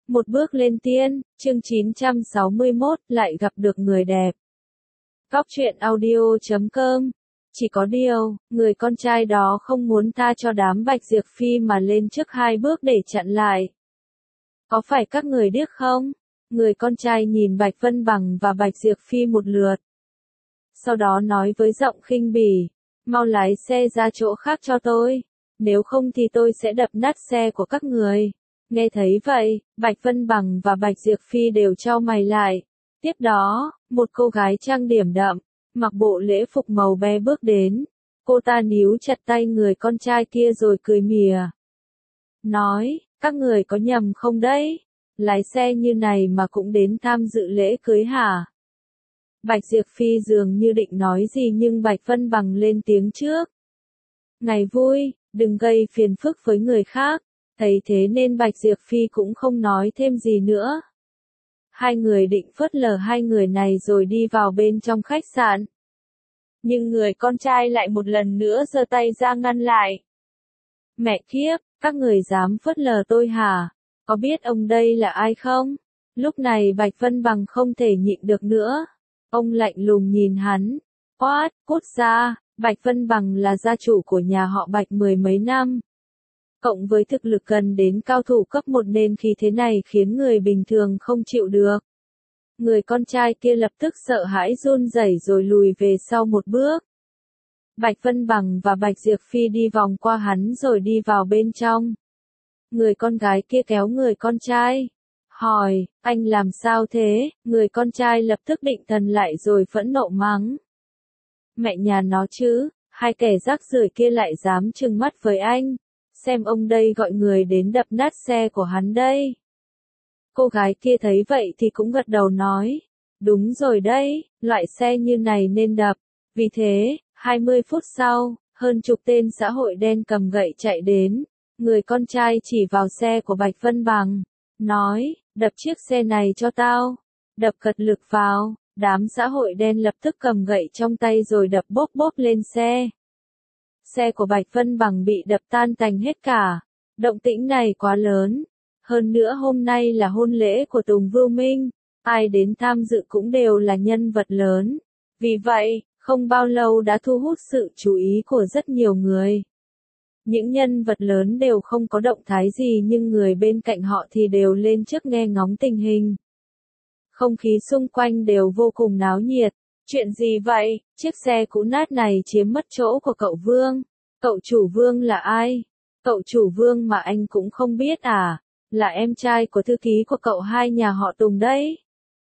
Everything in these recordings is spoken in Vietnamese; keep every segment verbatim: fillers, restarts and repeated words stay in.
Một bước lên tiên, chương chín trăm sáu mươi mốt, lại gặp được người đẹp. Góc truyện audio chấm com. Chỉ có điều, người con trai đó không muốn tha cho đám Bạch Diệp Phi mà lên trước hai bước để chặn lại. Có phải các người điếc không? Người con trai nhìn Bạch Vân Bằng và Bạch Diệp Phi một lượt. Sau đó nói với giọng khinh bỉ, mau lái xe ra chỗ khác cho tôi, nếu không thì tôi sẽ đập nát xe của các người. Nghe thấy vậy, Bạch Vân Bằng và Bạch Diệp Phi đều chau mày lại. Tiếp đó, một cô gái trang điểm đậm, mặc bộ lễ phục màu be bước đến. Cô ta níu chặt tay người con trai kia rồi cười mỉa. Nói, các người có nhầm không đấy? Lái xe như này mà cũng đến tham dự lễ cưới hả? Bạch Diệp Phi dường như định nói gì nhưng Bạch Vân Bằng lên tiếng trước. Ngày vui, đừng gây phiền phức với người khác. Thấy thế nên Bạch Diệp Phi cũng không nói thêm gì nữa. Hai người định phớt lờ hai người này rồi đi vào bên trong khách sạn. Nhưng người con trai lại một lần nữa giơ tay ra ngăn lại. Mẹ kiếp, các người dám phớt lờ tôi hả? Có biết ông đây là ai không? Lúc này Bạch Vân Bằng không thể nhịn được nữa. Ông lạnh lùng nhìn hắn. Quát, cút ra, Bạch Vân Bằng là gia chủ của nhà họ Bạch mười mấy năm. Cộng với thực lực gần đến cao thủ cấp một nên khí thế này khiến người bình thường không chịu được. Người con trai kia lập tức sợ hãi run rẩy rồi lùi về sau một bước. Bạch Vân Bằng và Bạch Diệp Phi đi vòng qua hắn rồi đi vào bên trong. Người con gái kia kéo người con trai. Hỏi, anh làm sao thế? Người con trai lập tức định thần lại rồi phẫn nộ mắng. Mẹ nhà nó chứ, hai kẻ rác rưởi kia lại dám trừng mắt với anh. Xem ông đây gọi người đến đập nát xe của hắn đây. Cô gái kia thấy vậy thì cũng gật đầu nói. Đúng rồi đấy, loại xe như này nên đập. Vì thế, hai mươi phút sau, hơn chục tên xã hội đen cầm gậy chạy đến. Người con trai chỉ vào xe của Bạch Vân Bằng. Nói, đập chiếc xe này cho tao. Đập cật lực vào, đám xã hội đen lập tức cầm gậy trong tay rồi đập bốp bốp lên xe. Xe của Bạch Vân Bằng bị đập tan tành hết cả. Động tĩnh này quá lớn. Hơn nữa hôm nay là hôn lễ của Tùng Vưu Minh. Ai đến tham dự cũng đều là nhân vật lớn. Vì vậy, không bao lâu đã thu hút sự chú ý của rất nhiều người. Những nhân vật lớn đều không có động thái gì nhưng người bên cạnh họ thì đều lên trước nghe ngóng tình hình. Không khí xung quanh đều vô cùng náo nhiệt. Chuyện gì vậy? Chiếc xe cũ nát này chiếm mất chỗ của cậu Vương. Cậu chủ Vương là ai? Cậu chủ Vương mà anh cũng không biết à? Là em trai của thư ký của cậu hai nhà họ Tùng đấy.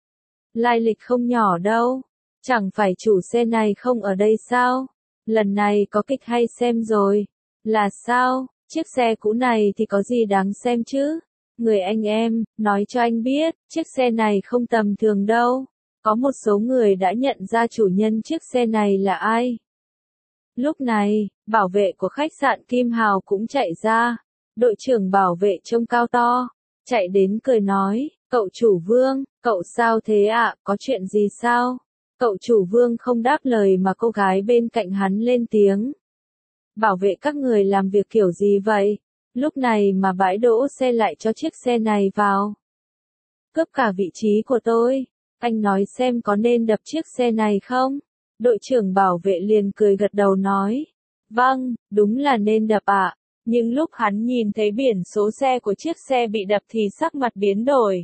Lai lịch không nhỏ đâu. Chẳng phải chủ xe này không ở đây sao? Lần này có kịch hay xem rồi. Là sao? Chiếc xe cũ này thì có gì đáng xem chứ? Người anh em, nói cho anh biết, chiếc xe này không tầm thường đâu. Có một số người đã nhận ra chủ nhân chiếc xe này là ai. Lúc này, bảo vệ của khách sạn Kim Hào cũng chạy ra. Đội trưởng bảo vệ trông cao to, chạy đến cười nói, cậu chủ Vương, cậu sao thế ạ, có chuyện gì sao? Cậu chủ Vương không đáp lời mà cô gái bên cạnh hắn lên tiếng. Bảo vệ các người làm việc kiểu gì vậy? Lúc này mà bãi đỗ xe lại cho chiếc xe này vào. Cướp cả vị trí của tôi. Anh nói xem có nên đập chiếc xe này không? Đội trưởng bảo vệ liền cười gật đầu nói. Vâng, đúng là nên đập ạ. Nhưng lúc hắn nhìn thấy biển số xe của chiếc xe bị đập thì sắc mặt biến đổi.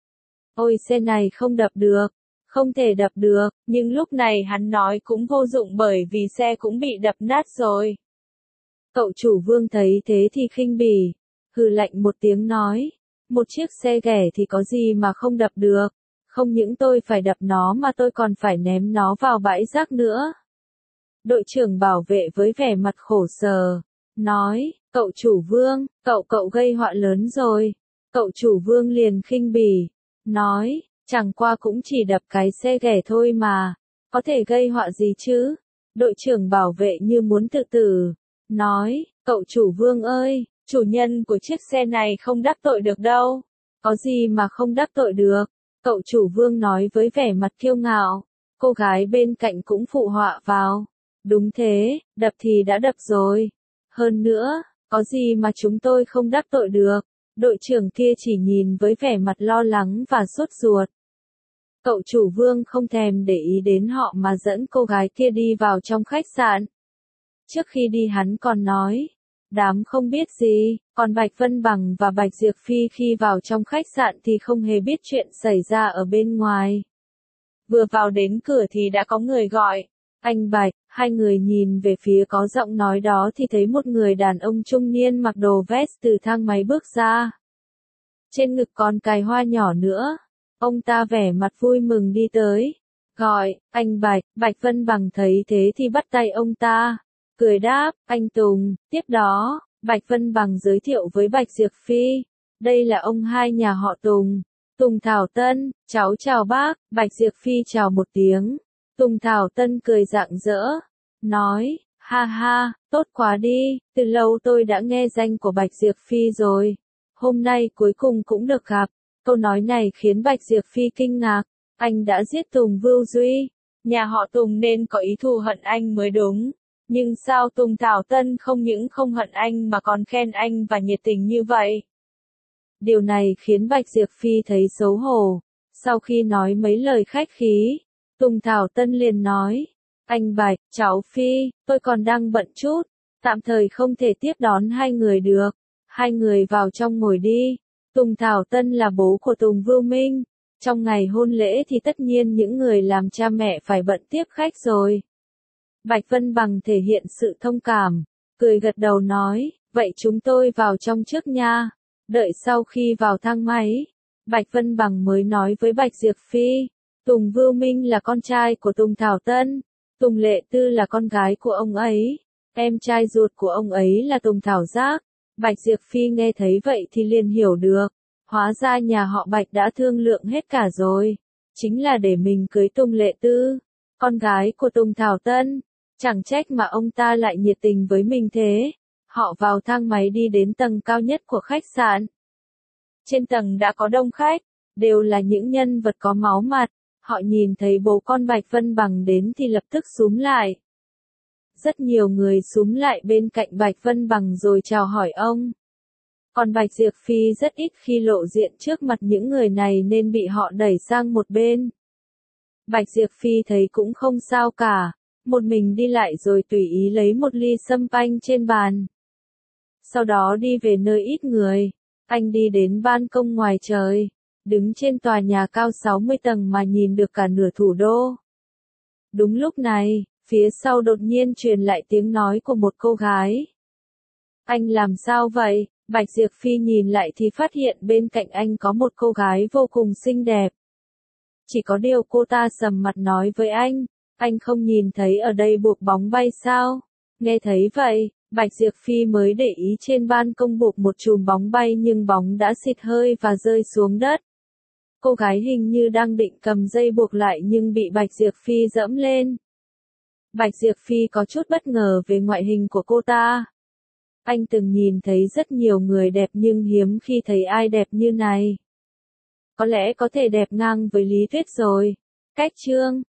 Ôi xe này không đập được. Không thể đập được. Nhưng lúc này hắn nói cũng vô dụng bởi vì xe cũng bị đập nát rồi. Cậu chủ Vương thấy thế thì khinh bỉ. Hừ lạnh một tiếng nói. Một chiếc xe ghẻ thì có gì mà không đập được. Không những tôi phải đập nó mà tôi còn phải ném nó vào bãi rác nữa. Đội trưởng bảo vệ với vẻ mặt khổ sở. Nói, cậu chủ Vương, cậu cậu gây họa lớn rồi. Cậu chủ Vương liền khinh bỉ. Nói, chẳng qua cũng chỉ đập cái xe ghẻ thôi mà. Có thể gây họa gì chứ? Đội trưởng bảo vệ như muốn tự tử. Nói, cậu chủ Vương ơi, chủ nhân của chiếc xe này không đắc tội được đâu. Có gì mà không đắc tội được? Cậu chủ Vương nói với vẻ mặt kiêu ngạo. Cô gái bên cạnh cũng phụ họa vào. Đúng thế, đập thì đã đập rồi. Hơn nữa, có gì mà chúng tôi không đắc tội được. Đội trưởng kia chỉ nhìn với vẻ mặt lo lắng và sốt ruột. Cậu chủ Vương không thèm để ý đến họ mà dẫn cô gái kia đi vào trong khách sạn. Trước khi đi hắn còn nói, đám không biết gì, còn Bạch Vân Bằng và Bạch Diệp Phi khi vào trong khách sạn thì không hề biết chuyện xảy ra ở bên ngoài. Vừa vào đến cửa thì đã có người gọi, anh Bạch, hai người nhìn về phía có giọng nói đó thì thấy một người đàn ông trung niên mặc đồ vest từ thang máy bước ra. Trên ngực còn cài hoa nhỏ nữa, ông ta vẻ mặt vui mừng đi tới, gọi, anh Bạch, Bạch Vân Bằng thấy thế thì bắt tay ông ta, cười đáp, anh Tùng, tiếp đó, Bạch Vân Bằng giới thiệu với Bạch Diệp Phi, đây là ông hai nhà họ Tùng. Tùng Thảo Tân, cháu chào bác, Bạch Diệp Phi chào một tiếng. Tùng Thảo Tân cười rạng rỡ, nói, ha ha, tốt quá đi, từ lâu tôi đã nghe danh của Bạch Diệp Phi rồi. Hôm nay cuối cùng cũng được gặp. Câu nói này khiến Bạch Diệp Phi kinh ngạc, anh đã giết Tùng Vưu Duy. Nhà họ Tùng nên có ý thù hận anh mới đúng. Nhưng sao Tùng Thảo Tân không những không hận anh mà còn khen anh và nhiệt tình như vậy? Điều này khiến Bạch Diệp Phi thấy xấu hổ. Sau khi nói mấy lời khách khí, Tùng Thảo Tân liền nói, anh Bạch, cháu Phi, tôi còn đang bận chút, tạm thời không thể tiếp đón hai người được. Hai người vào trong ngồi đi. Tùng Thảo Tân là bố của Tùng Vưu Minh. Trong ngày hôn lễ thì tất nhiên những người làm cha mẹ phải bận tiếp khách rồi. Bạch Vân Bằng thể hiện sự thông cảm, cười gật đầu nói, vậy chúng tôi vào trong trước nha. Đợi sau khi vào thang máy, Bạch Vân Bằng mới nói với Bạch Diệp Phi, Tùng Vưu Minh là con trai của Tùng Thảo Tân, Tùng Lệ Tư là con gái của ông ấy, em trai ruột của ông ấy là Tùng Thảo Giác. Bạch Diệp Phi nghe thấy vậy thì liền hiểu được, hóa ra nhà họ Bạch đã thương lượng hết cả rồi, chính là để mình cưới Tùng Lệ Tư, con gái của Tùng Thảo Tân, chẳng trách mà ông ta lại nhiệt tình với mình thế. Họ vào thang máy đi đến tầng cao nhất của khách sạn. Trên tầng đã có đông khách, đều là những nhân vật có máu mặt, họ nhìn thấy bố con Bạch Vân Bằng đến thì lập tức xúm lại. Rất nhiều người xúm lại bên cạnh Bạch Vân Bằng rồi chào hỏi ông. Còn Bạch Diệp Phi rất ít khi lộ diện trước mặt những người này nên bị họ đẩy sang một bên. Bạch Diệp Phi thấy cũng không sao cả, một mình đi lại rồi tùy ý lấy một ly sâm panh trên bàn. Sau đó đi về nơi ít người, anh đi đến ban công ngoài trời, đứng trên tòa nhà cao sáu mươi tầng mà nhìn được cả nửa thủ đô. Đúng lúc này, phía sau đột nhiên truyền lại tiếng nói của một cô gái. Anh làm sao vậy? Bạch Diệp Phi nhìn lại thì phát hiện bên cạnh anh có một cô gái vô cùng xinh đẹp. Chỉ có điều cô ta sầm mặt nói với anh, anh không nhìn thấy ở đây buộc bóng bay sao? Nghe thấy vậy, Bạch Diệp Phi mới để ý trên ban công buộc một chùm bóng bay nhưng bóng đã xịt hơi và rơi xuống đất. Cô gái hình như đang định cầm dây buộc lại nhưng bị Bạch Diệp Phi giẫm lên. Bạch Diệp Phi có chút bất ngờ về ngoại hình của cô ta. Anh từng nhìn thấy rất nhiều người đẹp nhưng hiếm khi thấy ai đẹp như này. Có lẽ có thể đẹp ngang với Lý Tuyết rồi. Cách chương